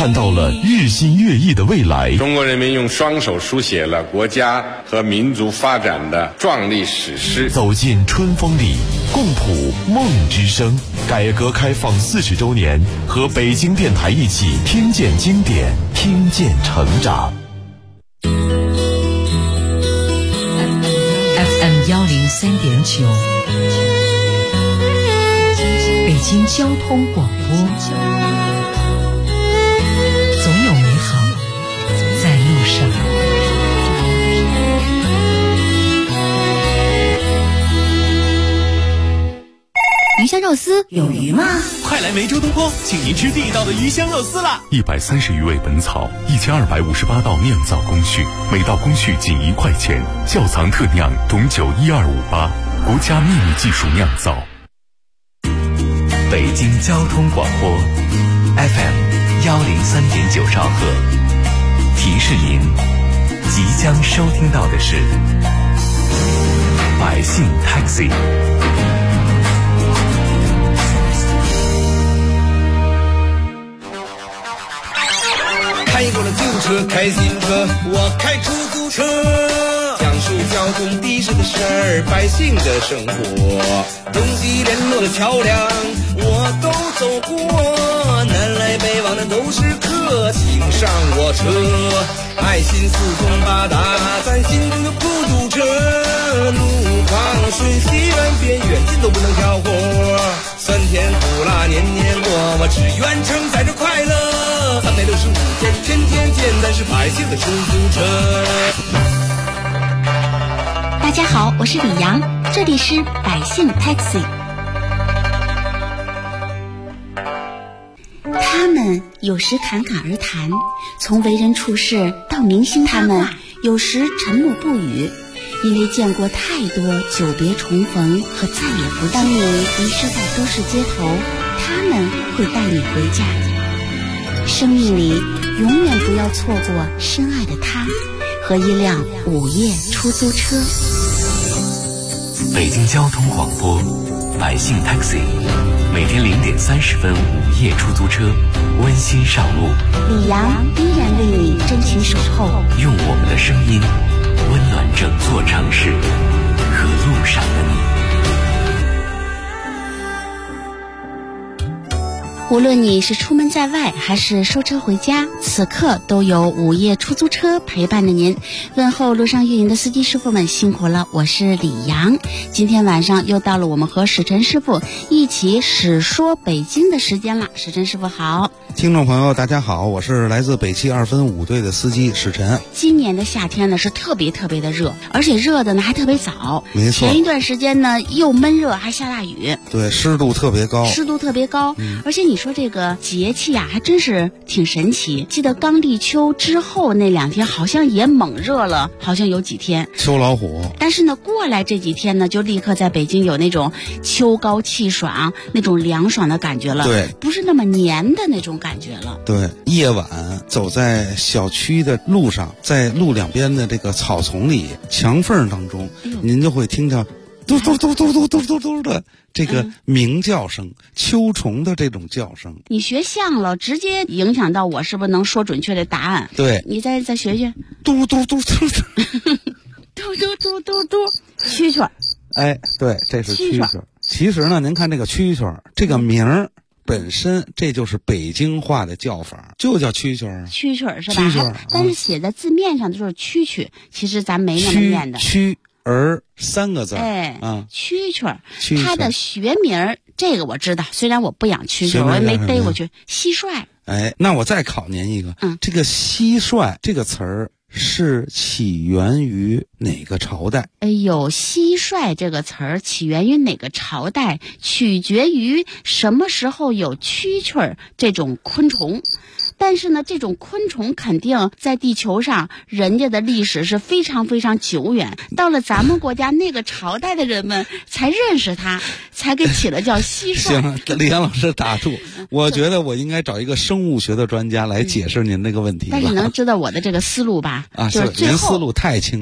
看到了日新月异的未来。 中国人民用双手书写了国家和民族发展的壮丽史诗。 走进春风里，共谱梦之声。改革开放40周年，和北京电台一起听见经典，听见成长。 FM 103.9，北京交通广播。总有美好在路上。 鱼香肉丝有鱼吗？ 快来梅州东坡，请您吃地道的鱼香肉丝啦 ！130余味本草，1258道酿造工序，每道工序仅1块钱，窖藏特酿董酒12588，国家秘密技术酿造。 北京交通广播 FM 103.9兆赫，提示您即将收听到的是百姓 Taxi。 开过了救护车，开自行车，我开出租车，讲述交通的士的事儿，百姓的生活，东西联络的桥梁我都走过，南来北往的都是客，请上我车，爱心四通八达，咱心中的孤独车，路况顺西软边远近都不能挑活，酸甜苦辣年年过，我只愿承载着快乐，365天天天见，咱是百姓的出租车。 大家好，我是李阳，这里是百姓 Taxi。 他们有时侃侃而谈，从为人处事到明星他们有时沉默不语，因为见过太多久别重逢和再也不见。当你迷失在都市街头，他们会带你回家。生命里永远不要错过深爱的他和一辆午夜出租车。 北京交通广播百姓 Taxi， 每天0点30分午夜出租车温馨上路， 李阳依然为你真情守候， 用我们的声音温暖整座城市和路上的你。 无论你是出门在外还是收车回家，此刻都有午夜出租车陪伴着您。问候路上运营的司机师傅们辛苦了，我是李阳。今天晚上又到了我们和史晨师傅一起史说北京的时间了。史晨师傅好。 听众朋友大家好，我是来自北汽2分5队的司机史晨。 今年的夏天呢是特别的热，而且热的呢还特别早。 没错， 前一段时间呢又闷热还下大雨， 对，湿度特别高， 而且你说这个节气啊还真是挺神奇。记得刚立秋之后那2天好像也猛热了，好像有几天秋老虎， 但是呢过来这几天呢就立刻在北京有那种秋高气爽那种凉爽的感觉了， 对， 不是那么黏的那种感觉了。 对，夜晚走在小区的路上，在路两边的这个草丛里墙缝当中，您就会听到嘟嘟嘟嘟嘟嘟嘟嘟的这个鸣叫声，秋虫的这种叫声。 你学像了，直接影响到我是不是能说准确的答案？ 对， 你再学学， 嘟嘟嘟嘟嘟嘟嘟嘟嘟嘟，蛐蛐儿。 哎，对，这是蛐蛐儿。其实呢，您看这个蛐蛐儿这个名儿本身，这就是北京话的叫法，就叫蛐蛐儿。蛐蛐儿是吧？ 蛐蛐儿，但是写在字面上的就是蛐蛐，其实咱没那么念的。 蛐儿3个字， 哎，蛐蛐儿， 蛐蛐儿它的学名这个我知道，虽然我不养蛐蛐儿，我也没逮过去。蟋蟀。 哎，那我再考您一个，这个蟋蟀这个词儿是起源于哪个朝代？ 哎呦，蟋蟀这个词儿起源于哪个朝代，取决于什么时候有蛐蛐儿这种昆虫。但是呢，这种昆虫肯定在地球上人家的历史是非常久远，到了咱们国家那个朝代的人们才认识它，才给起了叫蟋蟀。 行，李阳老师打住，我觉得我应该找一个生物学的专家来解释您这个问题。 但是你能知道我的这个思路吧？ 啊， 就是最后您思路太清晰了。 最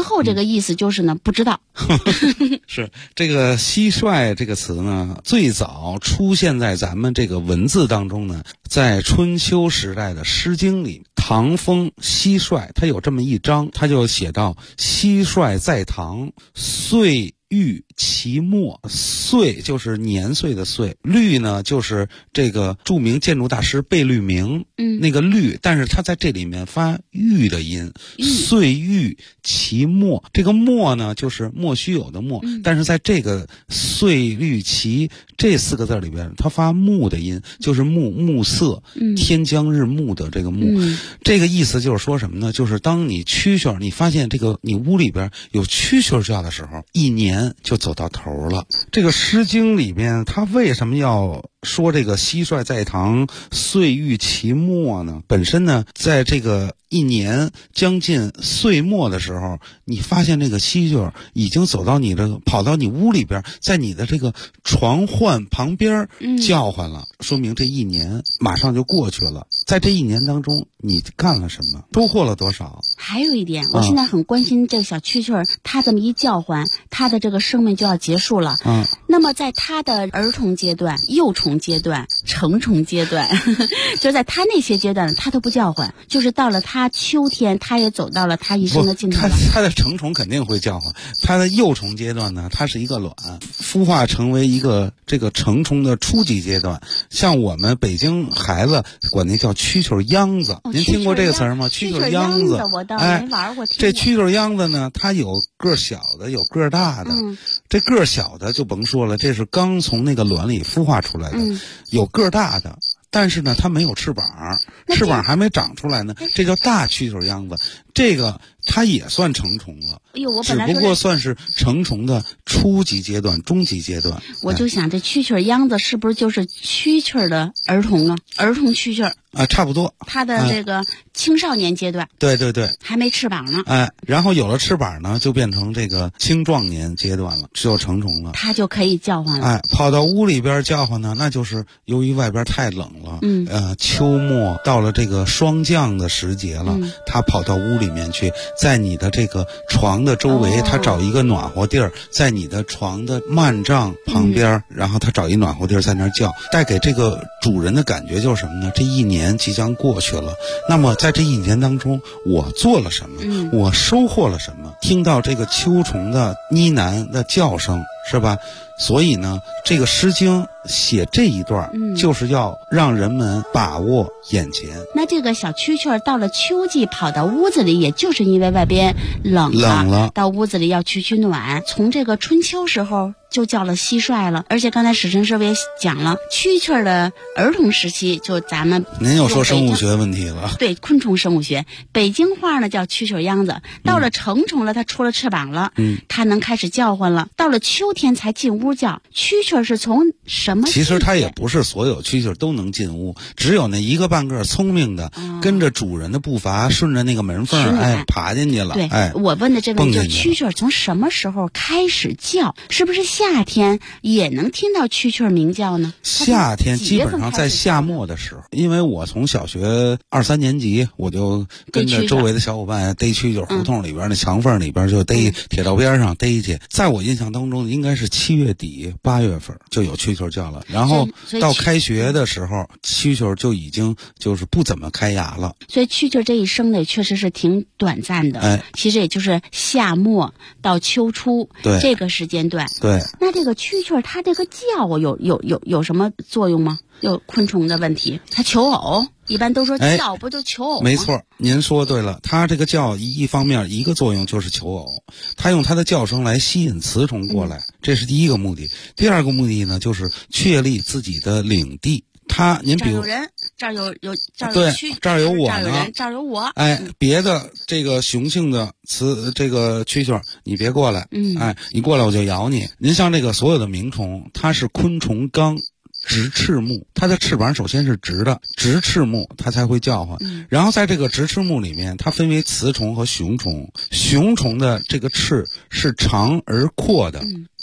后这个意思就是呢，不知道。 是这个蟋蟀这个词呢，最早出现在咱们这个文字当中呢，在春秋时代的《诗经》里，唐风蟋蟀，它有这么一章，它就写到蟋蟀在堂，岁玉其末。岁就是年岁的岁，律呢就是这个著名建筑大师贝聿铭，那个律，但是他在这里面发玉的音，岁玉其末。这个末呢就是莫须有的末，但是在这个岁玉其这4个字里边，他发木的音，就是暮色，天将日暮的这个暮。这个意思就是说什么呢？就是当你蛐蛐，你发现这个你屋里边有蛐蛐叫的时候，一年就走到头了。这个《诗经》里边，他为什么要说这个蟋蟀在堂，岁玉其末呢？本身呢，在这个一年将近岁末的时候，你发现这个蟋蟀已经走到跑到你屋里边，在你的这个床患旁边叫唤了，说明这一年马上就过去了。在这一年当中，你干了什么？收获了多少？ 还有一点，我现在很关心这个小蛐蛐，它这么一叫唤，它的这个生命就要结束了。那么在它的儿童阶段、幼虫阶段、成虫阶段，就在它那些阶段，它都不叫唤，就是到了它秋天，它也走到了它一生的尽头了。 它的成虫肯定会叫唤，它的幼虫阶段呢，它是一个卵，孵化成为一个这个成虫的初级阶段。像我们北京孩子管那叫蛐蛐秧子，您听过这个词儿吗？蛐蛐秧子， 我倒没玩过。 这蛐蛐秧子呢，它有个小的，有个大的。这个小的就甭说了，这是刚从那个卵里孵化出来的。有个大的，但是呢，它没有翅膀，翅膀还没长出来呢，这叫大蛐蛐秧子。这个它也算成虫了，只不过算是成虫的初级阶段、中级阶段。 我就想，这蛐蛐秧子是不是就是蛐蛐的儿童啊？儿童蛐蛐啊，差不多。 它的这个青少年阶段， 对对对， 还没翅膀呢。 然后有了翅膀呢，就变成这个青壮年阶段了，只有成虫了， 它就可以叫唤了。 跑到屋里边叫唤呢，那就是由于外边太冷了，秋末到了这个霜降的时节了，它跑到屋里面去，在你的这个床的周围，它找一个暖和地儿，在你的床的幔帐旁边，然后它找一暖和地儿在那儿叫，带给这个主人的感觉就是什么呢？这一年即将过去了，那么在这一年当中，我做了什么？我收获了什么？听到这个秋虫的呢喃的叫声，是吧？所以呢，这个《诗经》写这一段，就是要让人们把握眼前。 那这个小蛐蛐到了秋季跑到屋子里，也就是因为外边冷了，到屋子里要取暖。从这个春秋时候就叫了蟋蟀了，而且刚才史晨师傅也讲了，蛐蛐的儿童时期，就咱们您又说生物学问题了。 对，昆虫生物学，北京话呢叫蛐蛐秧子。到了成虫了，它出了翅膀了，它能开始叫唤了。到了秋天才进屋叫。蛐蛐是从什么？ 其实它也不是所有蛐蛐都能进屋，只有那一个半个聪明的，跟着主人的步伐，顺着那个门缝，爬进去了。 对，我问的这个问题，蛐蛐从什么时候开始叫？是不是夏天也能听到蛐蛐鸣叫呢？ 夏天基本上在夏末的时候，因为我从小学2、3年级，我就跟着周围的小伙伴逮蛐蛐，胡同里边的墙缝里边就逮，铁道边上逮去。在我印象当中，应该是7月底8月份就有蛐蛐叫了，然后到开学的时候，蛐蛐就已经就是不怎么开牙了。 所以蛐蛐这一生呢，也确实是挺短暂的。其实也就是夏末到秋初这个时间段。 对， 那这个蛐蛐它这个叫有什么作用吗？有昆虫的问题，它求偶。一般都说叫不就求偶吗？ 没错，您说对了。它这个叫一方面一个作用就是求偶，它用它的叫声来吸引雌虫过来，这是第一个目的。第二个目的呢，就是确立自己的领地。您比如这儿有对，这儿有我呢， 这儿有我。 别的这个雄性的这个蛐蛐，你别过来，你过来我就咬你。您像这个所有的鸣虫，它是昆虫纲。直翅目，它的翅膀首先是直的，直翅目它才会叫唤。然后在这个直翅目里面，它分为雌虫和雄虫。雄虫的这个翅是长而阔的，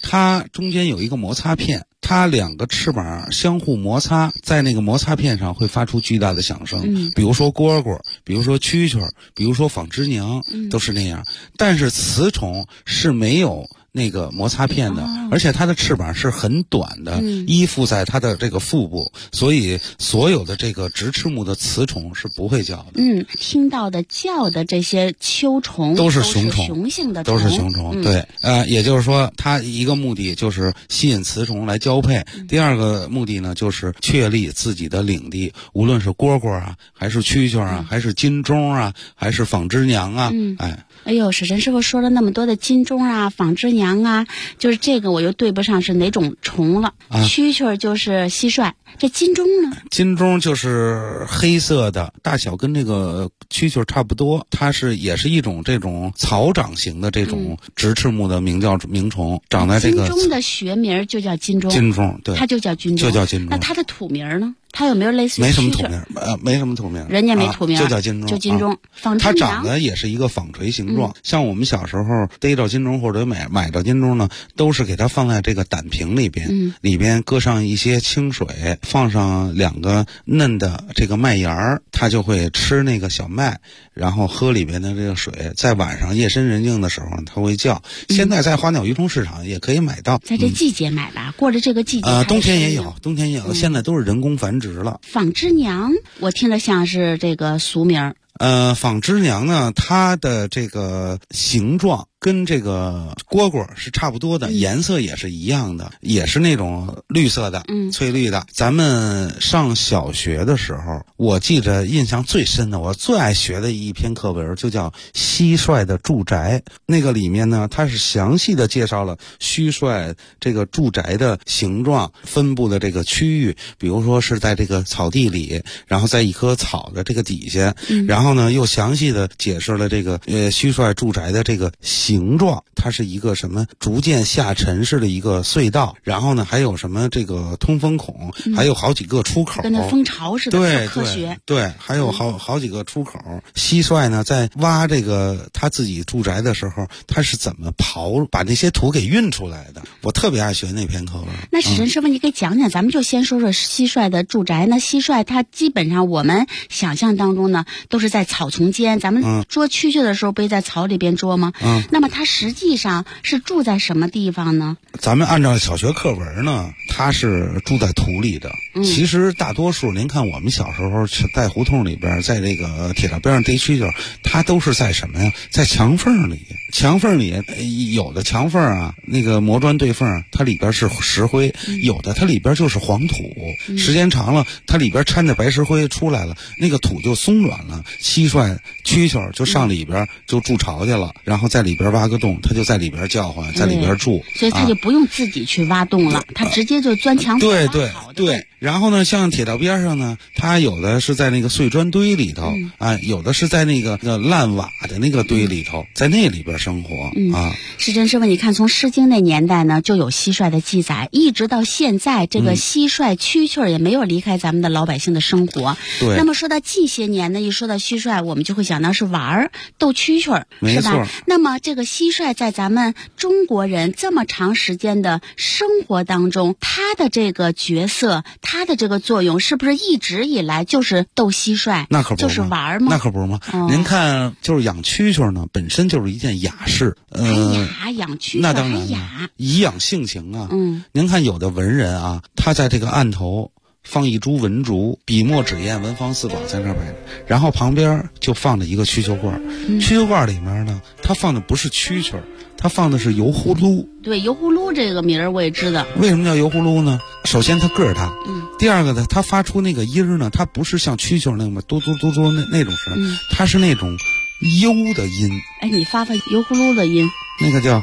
它中间有一个摩擦片，它两个翅膀相互摩擦，在那个摩擦片上会发出巨大的响声。比如说蝈蝈，比如说蛐蛐，比如说纺织娘，都是那样。但是雌虫是没有那个摩擦片的，而且它的翅膀是很短的，依附在它的这个腹部，所以所有的这个直翅目的雌虫是不会叫的。 听到的叫的这些秋虫都是雄虫， 雄性的虫， 都是雄虫。对，也就是说，它一个目的就是吸引雌虫来交配，第二个目的呢就是确立自己的领地，无论是蝈蝈啊，还是蛐蛐啊，还是金钟啊，还是纺织娘啊， 哎呦，史晨师傅说了那么多的金钟啊、纺织娘啊，就是这个我又对不上是哪种虫了。蛐蛐就是蟋蟀，这金钟呢？ 金钟就是黑色的，大小跟这个蛐蛐差不多，它也是一种这种草长型的这种直翅目的鸣虫，长在这个金钟的学名就叫金钟。 金钟，对， 它就叫金钟， 就叫金钟。 那它的土名呢？它有没有类似于没什么土名？没什么土名， 人家没土名， 就叫金钟， 就金钟。 它长得也是一个纺锤形状，像我们小时候逮着金钟或者买着金钟呢，都是给它放在这个胆瓶里边，里边搁上一些清水，放上2个嫩的这个麦芽儿，它就会吃那个小麦，然后喝里边的这个水，在晚上夜深人静的时候它会叫。现在在花鸟鱼虫市场也可以买到， 在这季节买吧，过了这个季节冬天也有，现在都是人工繁殖了。 纺织娘，我听着像是这个俗名。 纺织娘呢，它的这个形状跟这个蝈蝈是差不多的，颜色也是一样的，也是那种绿色的，翠绿的。咱们上小学的时候，我记着印象最深的，我最爱学的一篇课文就叫《蟋蟀的住宅》。那个里面呢，它是详细的介绍了蟋蟀这个住宅的形状、分布的这个区域，比如说是在这个草地里，然后在一棵草的这个底下，然后呢又详细的解释了这个蟋蟀住宅的这个形状，它是一个什么逐渐下沉式的一个隧道，然后呢还有什么这个通风孔，还有好几个出口， 跟那蜂巢似的， 对科学。 对，还有好几个出口。蟋蟀呢在挖这个他自己住宅的时候，他是怎么把那些土给运出来的？我特别爱学那篇课文。 那史晨师傅，你给讲讲，咱们就先说说蟋蟀的住宅。那蟋蟀它基本上我们想象当中呢，都是在草丛间，咱们捉蛐蛐的时候不是在草里边捉吗？那么它实际上是住在什么地方呢？ 咱们按照小学课文呢，它是住在土里的。其实大多数您看我们小时候在胡同里边，在这个铁道边上逮蛐蛐，它都是在什么呀？在墙缝里。墙缝里有的墙缝啊，那个磨砖对缝，它里边是石灰，有的它里边就是黄土，时间长了它里边掺着白石灰出来了，那个土就松软了，蟋蟀蛐蛐就上里边就筑巢去了，然后在里边挖个洞，它就在里边叫唤，在里边住， 所以它就不用自己去挖洞了，它直接就钻墙缝。 对。然后呢，像铁道边上呢，它有的是在那个碎砖堆里头有的是在那个烂瓦的那个堆里头，在那里边生活史晨师傅，你看从《诗经》那年代呢，就有蟋蟀的记载，一直到现在，这个蟋蟀、蛐蛐也没有离开咱们的老百姓的生活。 对。 那么说到近些年呢，一说到蟋蟀，我们就会想到是玩逗蛐蛐，是吧？那么这个蟋蟀在咱们中国人这么长时间的生活当中，它的这个角色，它的这个作用，是不是一直以来就是逗蟋蟀？ 那可不就是玩吗？ 那可不是吗？您看，就是养蛐蛐呢，本身就是一件雅事。 养蛐蛐那当然还雅， 颐养性情啊。您看有的文人啊，他在这个案头放一株文竹，笔墨纸砚文房四宝在那儿摆着，然后旁边就放着一个蛐蛐罐。蛐蛐罐里面呢，它放的不是蛐蛐，它放的是油葫芦。 对，油葫芦这个名儿我也知道。 为什么叫油葫芦呢？首先它个儿大，第二个呢，它发出那个音儿呢，它不是像蛐蛐那么嘟嘟嘟嘟那种声，它是那种悠的音。 哎，你发油葫芦的音， 那个叫。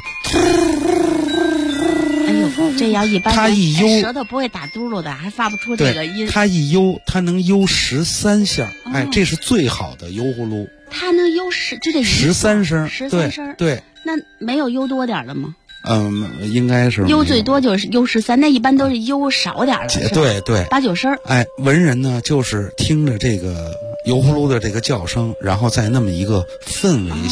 这要一般它一悠， 舌头不会打嘟噜的，还发不出这个音。 它一悠，它能悠13下，这是最好的油葫芦。 它能悠就这 13声 ，13声。 对。 那没有悠多点的吗？ 应该是悠最多就是悠13，那一般都是悠少点的。 对对 ，8、9声。 文人呢就是听着这个油葫芦的这个叫声，然后在那么一个氛围下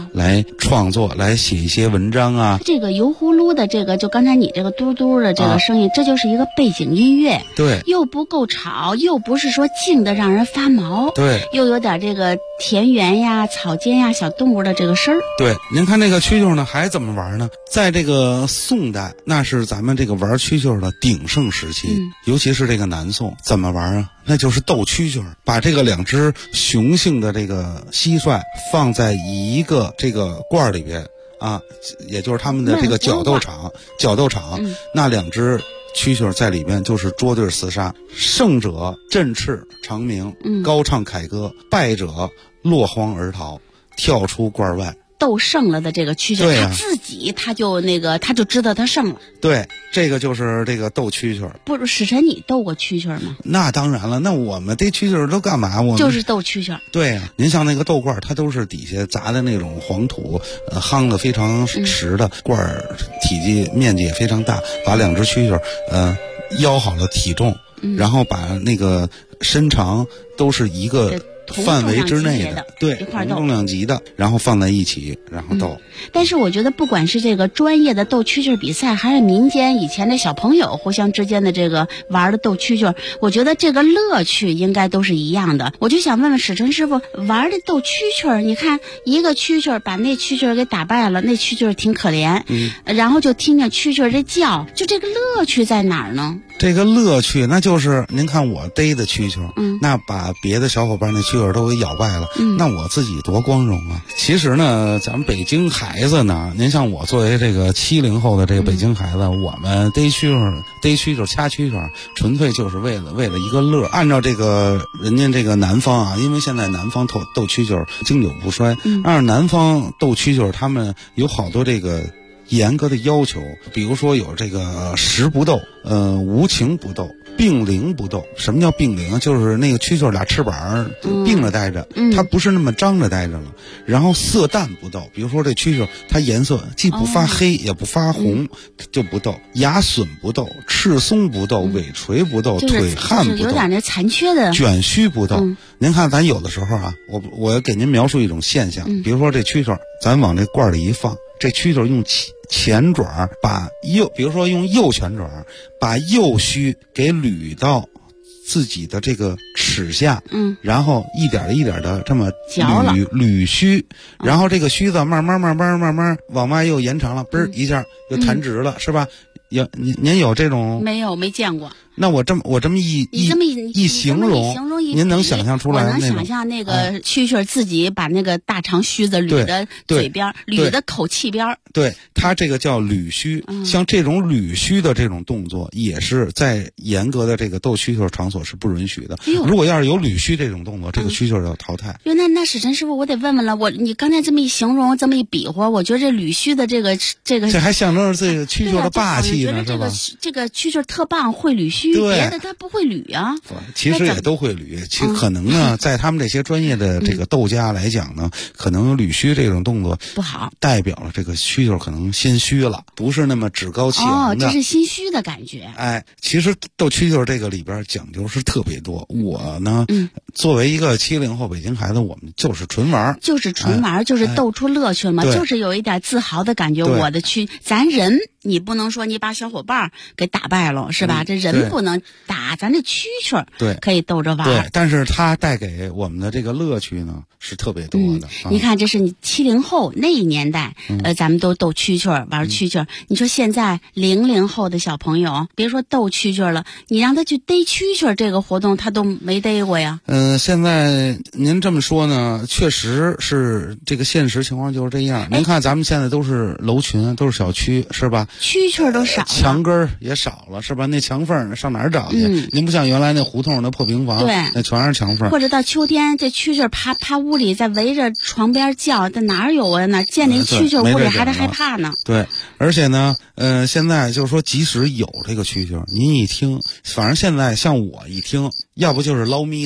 来创作，来写一些文章啊。 这个油葫芦的这个，就刚才你这个嘟嘟的这个声音，这就是一个背景音乐。 对， 又不够吵，又不是说静的让人发毛。 对， 又有点这个田园呀、草间呀、小动物的这个声儿。 对，您看这个蛐蛐呢，还怎么玩呢？在这个宋代，那是咱们这个玩蛐蛐的鼎盛时期，尤其是这个南宋，怎么玩啊？那就是斗蛐蛐，把这个2只雄性的这个蟋蟀放在一个这个罐里边啊，也就是他们的这个角斗场，那2只蛐蛐在里边就是捉对厮杀，胜者振翅长鸣，高唱凯歌，败者落荒而逃，跳出罐外。 斗胜了的这个蛐蛐，他自己他就知道他胜了。 对，这个就是这个斗蛐蛐。 不是，史晨，你斗过蛐蛐吗？ 那当然了，那我们逮蛐蛐都干嘛？我们就是斗蛐蛐。 对呀，您像那个豆罐，它都是底下砸的那种黄土，夯的非常实的罐儿，体积面积也非常大，把2只蛐蛐腰好了体重，然后把那个身长都是一个范围之内的，对，同重量级的，然后放在一起，然后斗。 但是我觉得，不管是这个专业的斗蛐蛐比赛，还是民间以前的小朋友互相之间的这个玩的斗蛐蛐，我觉得这个乐趣应该都是一样的。我就想问问史晨师傅，玩的斗蛐蛐，你看一个蛐蛐把那蛐蛐给打败了，那蛐蛐挺可怜，然后就听见蛐蛐这叫，就这个乐趣在哪儿呢？ 这个乐趣，那就是您看我逮的蛐蛐，那把别的小伙伴那蛐蛐都给咬败了，那我自己多光荣啊！其实呢，咱们北京孩子呢，您像我作为这个70后的这个北京孩子，我们逮蛐蛐、掐蛐蛐，纯粹就是为了一个乐。按照这个人家这个南方啊，因为现在南方斗蛐蛐经久不衰，按照南方斗蛐蛐，他们有好多这个严格的要求，比如说有这个食不斗，无情不斗，并灵不斗。什么叫并灵？就是那个蛐蛐俩翅膀并着待着，它不是那么张着待着了。然后色淡不斗，比如说这蛐蛐它颜色既不发黑也不发红，就不斗。牙损不斗，翅松不斗，尾垂不斗，腿汗不斗， 有点那残缺的卷须不斗。您看咱有的时候啊，我给您描述一种现象，比如说这蛐蛐咱往这罐里一放，这蛐蛐用前爪把比如说用右前爪把右须给捋到自己的这个齿下，然后一点一点的这么捋须，然后这个须子慢慢往外又延长了，嘣一下又弹直了，是吧？您有这种？ 没见过。 那我这么一形容，您能想象出来？ 我能想象那个蛐蛐自己把那个大长须子捋的嘴边，捋的口气边。 对，它这个叫捋须。像这种捋须的这种动作，也是在严格的这个斗蛐蛐场所是不允许的。如果要是有捋须这种动作，这个蛐蛐要淘汰。 那史晨师傅，我得问问了，你刚才这么一形容，这么一比划，我觉得这捋须的这还象征着这个蛐蛐的霸气呢，是吧？ 这个蛐蛐特棒，会捋须。别的他不会捋啊， 其实也都会捋。其实可能呢，在他们这些专业的这个斗家来讲呢，可能捋须这种动作不好， 代表了这个蛐蛐可能心虚了，不是那么趾高气昂的。 这是心虚的感觉。 其实斗蛐蛐这个里边讲究是特别多。我呢，作为一个70后北京孩子，我们就是纯玩，就是斗出乐趣嘛，就是有一点自豪的感觉。我的咱人。你不能说你把小伙伴给打败了，是吧？这人不能打，咱这蛐蛐可以逗着玩。 对，但是它带给我们的这个乐趣呢是特别多的。 你看，这是你70后那一年代，咱们都斗蛐蛐玩蛐蛐。你说现在00后的小朋友，别说斗蛐蛐了，你让他去逮蛐蛐这个活动，他都没逮过呀。 现在您这么说呢，确实是这个现实情况就是这样。您看咱们现在都是楼群，都是小区，是吧？ 蛐蛐都少了， 墙根儿也少了，是吧？那墙缝上哪儿找去？您不像原来那胡同那破平房，那全是墙缝。 或者到秋天，这蛐蛐趴屋里，在围着床边叫，这哪有啊？哪见那蛐蛐屋里还得害怕呢？ 对，而且呢，现在就是说，即使有这个蛐蛐，您一听，反正现在像我一听，要不就是捞咪子，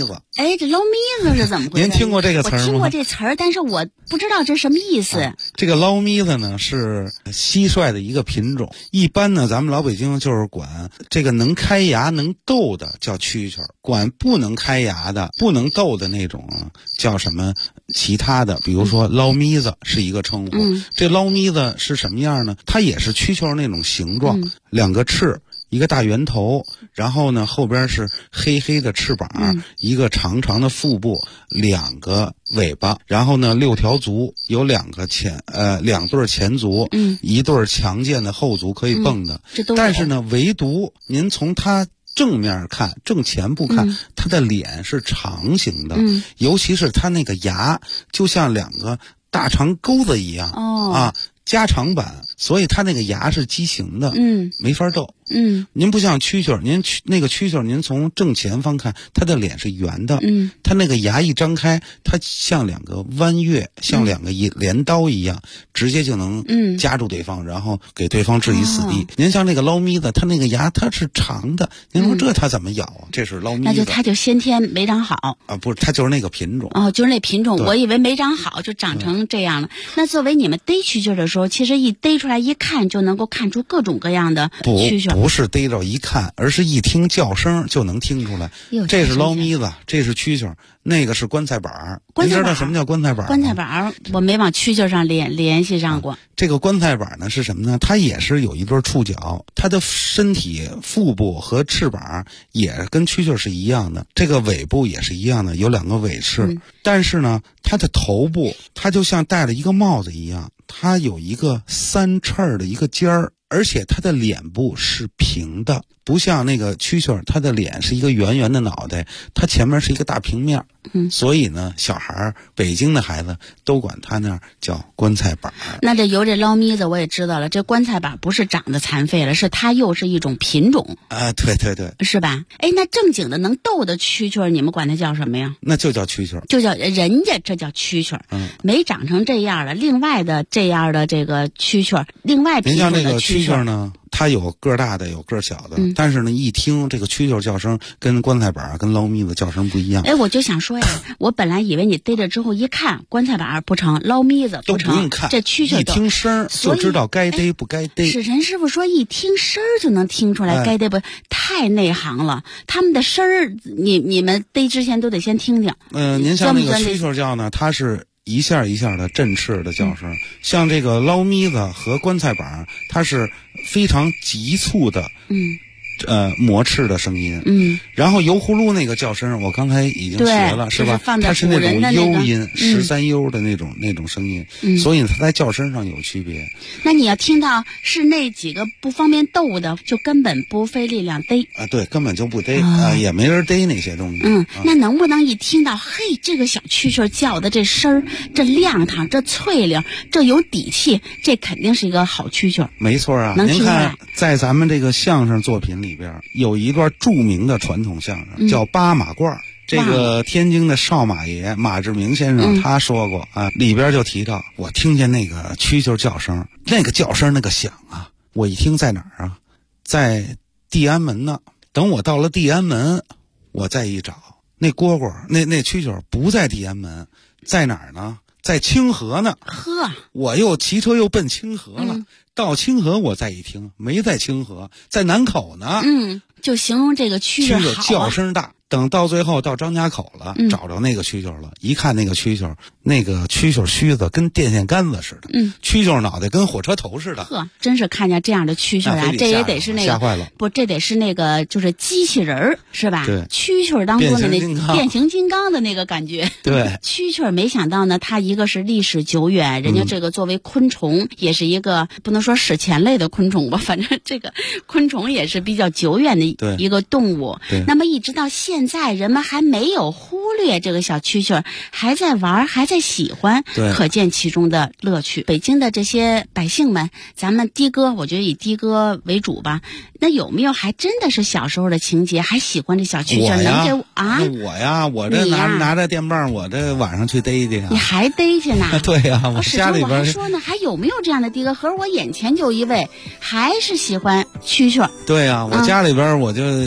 哎，这捞咪子是怎么回事？ 您听过这个词儿吗？ 我听过这词儿，但是我不知道这什么意思。 这个捞咪子呢是蟋蟀的一个品种，一般呢咱们老北京就是管这个能开牙能斗的叫蛐蛐，管不能开牙的不能斗的那种叫什么其他的，比如说捞咪子是一个称呼。这捞咪子是什么样呢？它也是蛐蛐那种形状，两个翅，一个大圆头，然后呢后边是黑黑的翅膀，一个长长的腹部，两个尾巴，然后呢6条足，有2对前足，一对强健的后足可以蹦的。但是呢，唯独您从它正面看，正前部看，它的脸是长形的，尤其是它那个牙就像2个大长钩子一样，加长版，所以它那个牙是畸形的，没法斗。您不像蛐蛐，您那个蛐蛐，您从正前方看，它的脸是圆的，它那个牙一张开，它像2个弯月，像2个镰刀一样，直接就能夹住对方，然后给对方置于死地。您像那个捞咪子，它那个牙它是长的，您说这它怎么咬啊？这是捞咪子， 那就它就先天没长好啊？不是，它就是那个品种。 就是那品种，我以为没长好就长成这样了。那作为你们逮蛐蛐的时候，其实一逮出来一看就能够看出各种各样的蛐蛐。 不是逮着一看，而是一听叫声就能听出来。这是捞咪子，这是蛐蛐，那个是棺材板。您知道什么叫棺材板？ 棺材板我没往蛐蛐上联系上过。 这个棺材板呢是什么呢？它也是有一对触角，它的身体腹部和翅膀也跟蛐蛐是一样的，这个尾部也是一样的，有2个尾翅。但是呢，它的头部它就像戴了一个帽子一样，它有一个3翅的一个尖儿。而且它的脸部是平的，不像那个蛐蛐，它的脸是一个圆圆的脑袋，它前面是一个大平面。所以呢，小孩北京的孩子都管它那叫棺材板。 那这由这捞咪子我也知道了，这棺材板不是长得残废了，是它又是一种品种啊，对对对， 是吧？哎，那正经的能斗的蛐蛐，你们管它叫什么呀？ 那就叫蛐蛐， 就叫人家这叫蛐蛐。没长成这样的，另外的这样的这个蛐蛐，另外品种的蛐蛐呢，它有个大的，有个小的，但是呢，一听这个蛐蛐叫声跟棺材板、跟捞咪子叫声不一样。 哎，我就想说呀，我本来以为你逮着之后一看，棺材板不成，捞咪子不成， 都不用看， 这蛐蛐一听声就知道该逮不该逮。 史晨师傅说，一听声就能听出来该逮不，太内行了。他们的声儿，你们逮之前都得先听听。 您像那个蛐蛐叫呢，它是一下一下的振翅的叫声，像这个捞咪子和棺材板，它是非常急促的，磨翅的声音。然后油葫芦那个叫声，我刚才已经学了，是吧？它是那种幽音，13幽的那种声音，所以它在叫声上有区别。 那你要听到是那几个不方便斗的，就根本不费力量逮啊，对，根本就不逮也没人逮那些东西。 那能不能一听到，嘿，这个小蛐蛐叫的这声儿，这亮堂，这脆灵，这有底气，这肯定是一个好蛐蛐。 没错啊，您看，在咱们这个相声作品里边，有一段著名的传统相声叫八马褂。这个天津的少马爷马志明先生他说过里边就提到，我听见那个蛐蛐叫声，那个叫声那个响啊，我一听在哪儿啊？在地安门呢。等我到了地安门，我再一找，那蝈蝈那蛐蛐不在地安门，在哪儿呢？在清河呢。我又骑车又奔清河了。到清河我再一听，没在清河，在南口呢。 就形容这个蛐蛐好叫声大。等到最后到张家口了，找着那个蛐蛐了，一看那个蛐蛐须子跟电线杆子似的，蛐蛐脑袋跟火车头似的。 真是看见这样的蛐蛐啊，这也得是那个吓坏了。 不，这得是那个就是机器人儿，是吧？ 对， 蛐蛐当中的那变形金刚的那个感觉。 对， 蛐蛐没想到呢，它一个是历史久远，人家这个作为昆虫也是一个不能说史前类的昆虫吧，反正这个昆虫也是比较久远的一个动物。那么一直到现在，人们还没有忽略这个小蛐蛐，还在玩，还在喜欢，可见其中的乐趣。北京的这些百姓们，咱们的哥，我觉得以的哥为主吧。那有没有还真的是小时候的情节，还喜欢这小蛐蛐？能给我这拿着电棒，我这晚上去逮去。 你还逮去呢？ 对呀，我家里边。 我还说呢，还有没有这样的的哥？合着我眼前就一位，还是喜欢蛐蛐。 对呀，我家里边我就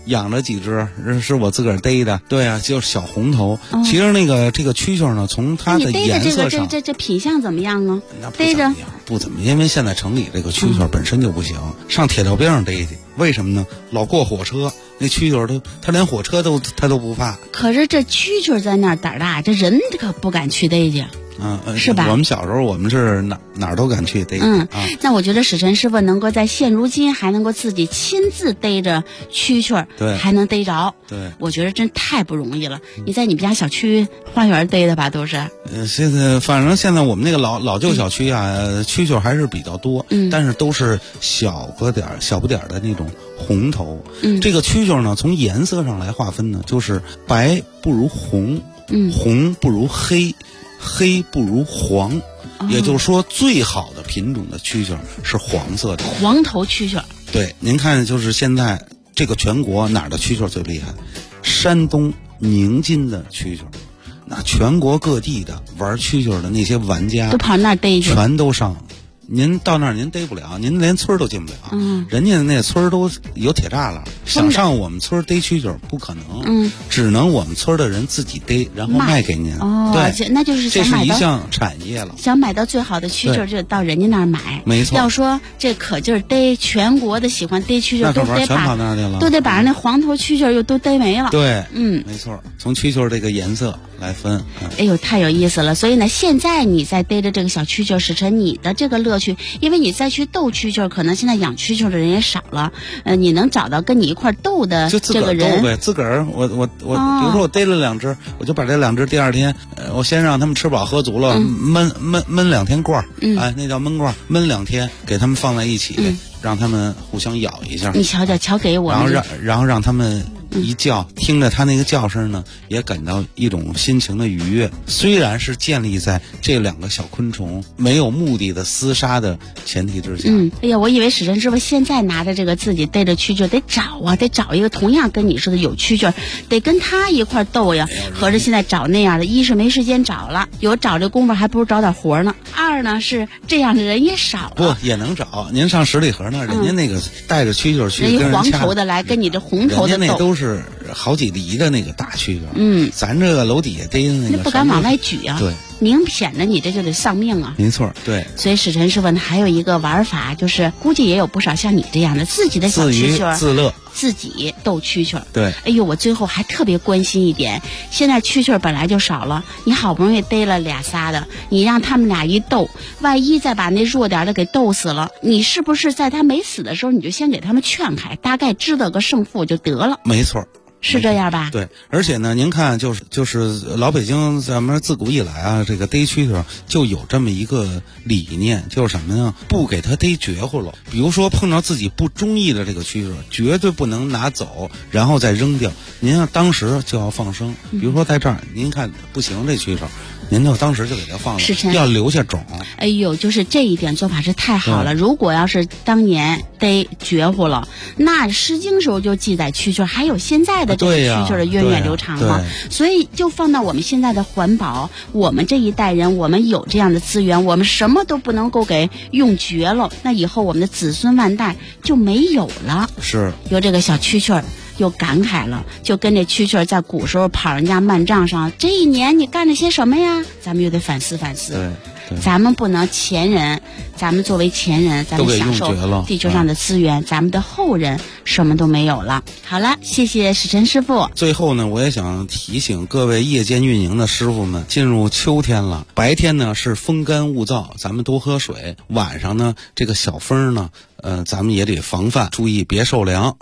养了几只，是我自个儿逮的。对啊，就是小红头。其实这个蛐蛐呢，从它的颜色上， 这品相怎么样啊？ 那逮着不怎么样，因为现在城里这个蛐蛐本身就不行，上铁道边上逮去。为什么呢？老过火车，那蛐蛐它连火车它都不怕。 可是这蛐蛐在那儿胆大，这人可不敢去逮去。是吧？ 我们小时候我们是哪儿都敢去逮。 那我觉得史晨师傅能够在现如今还能够自己亲自逮着蛐蛐， 对， 还能逮着， 对， 我觉得真太不容易了。你在你们家小区花园逮的吧？都是。 现在反正现在我们那个老旧小区啊，蛐蛐还是比较多，但是都是小不点儿的那种红头。这个蛐蛐呢，从颜色上来划分呢，就是白不如红，红不如黑。黑不如黄，也就是说最好的品种的蛐蛐是黄色的黄头蛐蛐。 对，您看就是现在这个全国哪儿的蛐蛐最厉害？山东宁津的蛐蛐，那全国各地的玩蛐蛐的那些玩家都跑那儿逮去， 全都上。您到那儿您逮不了，您连村都进不了。人家那村都有铁栅栏，想上我们村逮蛐蛐不可能。只能我们村的人自己逮，然后卖给您。对， 那就是这是一项产业了。 想买到最好的蛐蛐，就到人家那儿买。 没错。 要说这可劲儿逮，全国的喜欢逮蛐蛐都得全跑那儿去了， 都得把人那黄头蛐蛐又都逮没了。 对，没错。从蛐蛐这个颜色来分。 哎呦，太有意思了！所以呢，现在你在逮着这个小蛐蛐，史晨你的这个乐趣，因为你再去斗蛐蛐，可能现在养蛐蛐的人也少了。你能找到跟你一块斗的这个人， 斗呗，自个儿我，比如说我逮了2只，我就把这2只第2天，我先让他们吃饱喝足了，焖2天罐儿，那叫焖罐儿，焖2天，给他们放在一起，让他们互相咬一下。 你瞧给我们， 然后让他们一叫，听着他那个叫声呢，也感到一种心情的愉悦。虽然是建立在这2个小昆虫没有目的的厮杀的前提之下。 哎呀，我以为史晨师傅现在拿着这个自己逮着蛐蛐得找一个同样跟你似的有蛐蛐，得跟他一块斗呀。合着现在找那样的，一是没时间找了，有找这功夫还不如找点活呢。2呢是这样的人也少了。 不也能找？您上十里河那儿，人家那个带着蛐蛐去跟人黄头的来跟你这红头的斗， 人家那都是好几厘的那个大蛐蛐。咱这个楼底下逮的那个不敢往外举啊。 对， 明显的你这就得丧命啊。 没错，对。 所以史晨师傅还有一个玩法，就是估计也有不少像你这样的自己的小蛐蛐自乐， 自己斗蛐蛐。 对。 哎呦，我最后还特别关心一点，现在蛐蛐本来就少了，你好不容易逮了2、3的，你让他们俩一斗，万一再把那弱点的给斗死了，你是不是在他没死的时候，你就先给他们劝开，大概知道个胜负就得了？ 没错。 是这样吧？ 对，而且呢，您看，就是老北京咱们自古以来啊，这个逮蛐蛐就有这么一个理念，就是什么呢？不给他逮绝乎了。比如说碰到自己不中意的这个蛐蛐，绝对不能拿走，然后再扔掉。您要当时就要放生。比如说在这儿，您看不行这蛐蛐，您就当时就给它放了，要留下种。 哎呦，就是这一点做法是太好了。如果要是当年逮绝乎了，那《诗经》时候就记载蛐蛐，还有现在的这个蛐蛐的源远流长嘛。所以就放到我们现在的环保，我们这一代人，我们有这样的资源，我们什么都不能够给用绝了，那以后我们的子孙万代就没有了。 是有这个小蛐蛐又感慨了，就跟这蛐蛐在古时候跑人家漫账上，这一年你干了些什么呀？咱们又得反思反思。 对， 咱们不能前人，咱们作为前人，咱们享受地球上的资源，咱们的后人什么都没有了。好了，谢谢史晨师傅。 最后呢，我也想提醒各位夜间运营的师傅们，进入秋天了，白天呢是风干物燥，咱们多喝水；晚上呢，这个小风呢，咱们也得防范，注意别受凉。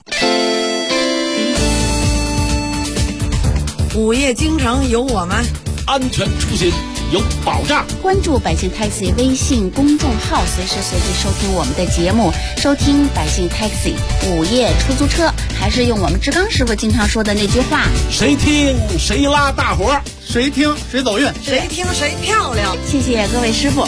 午夜京城有我们， 安全出行有保障。 关注百姓 Taxi 微信公众号，随时随地收听我们的节目，收听百姓 Taxi 午夜出租车。还是用我们志刚师傅经常说的那句话： 谁听谁拉大活， 谁听谁走运， 谁听谁漂亮。 谢谢各位师傅。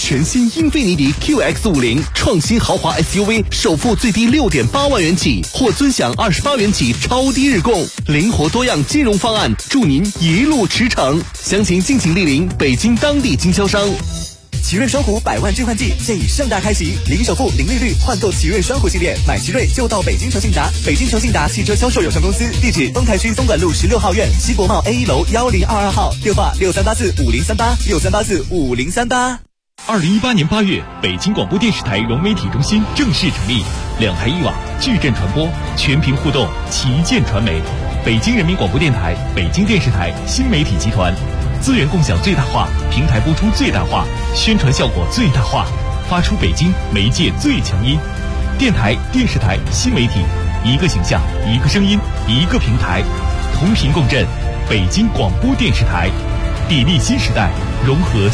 全新英菲尼迪 QX50 创新豪华 SUV， 首付最低6.8万元起，或尊享28元起超低日供，灵活多样金融方案，助您一路驰骋。详情敬请莅临北京当地经销商。 奇瑞双虎100万置换季现已盛大开启，零首付、零利率换购奇瑞双虎系列，买奇瑞就到北京诚信达。北京诚信达汽车销售有限公司，地址丰台区东莞路16号院西国贸 A1 楼1022号，电话63845038，63845038。 2018年8月，北京广播电视台融媒体中心正式成立，2台1网，矩阵传播，全屏互动，旗舰传媒。北京人民广播电台、北京电视台新媒体集团，资源共享最大化，平台播出最大化，宣传效果最大化，发出北京媒介最强音。电台、电视台、新媒体，一个形象，一个声音，一个平台，同频共振。北京广播电视台，砥砺新时代，融合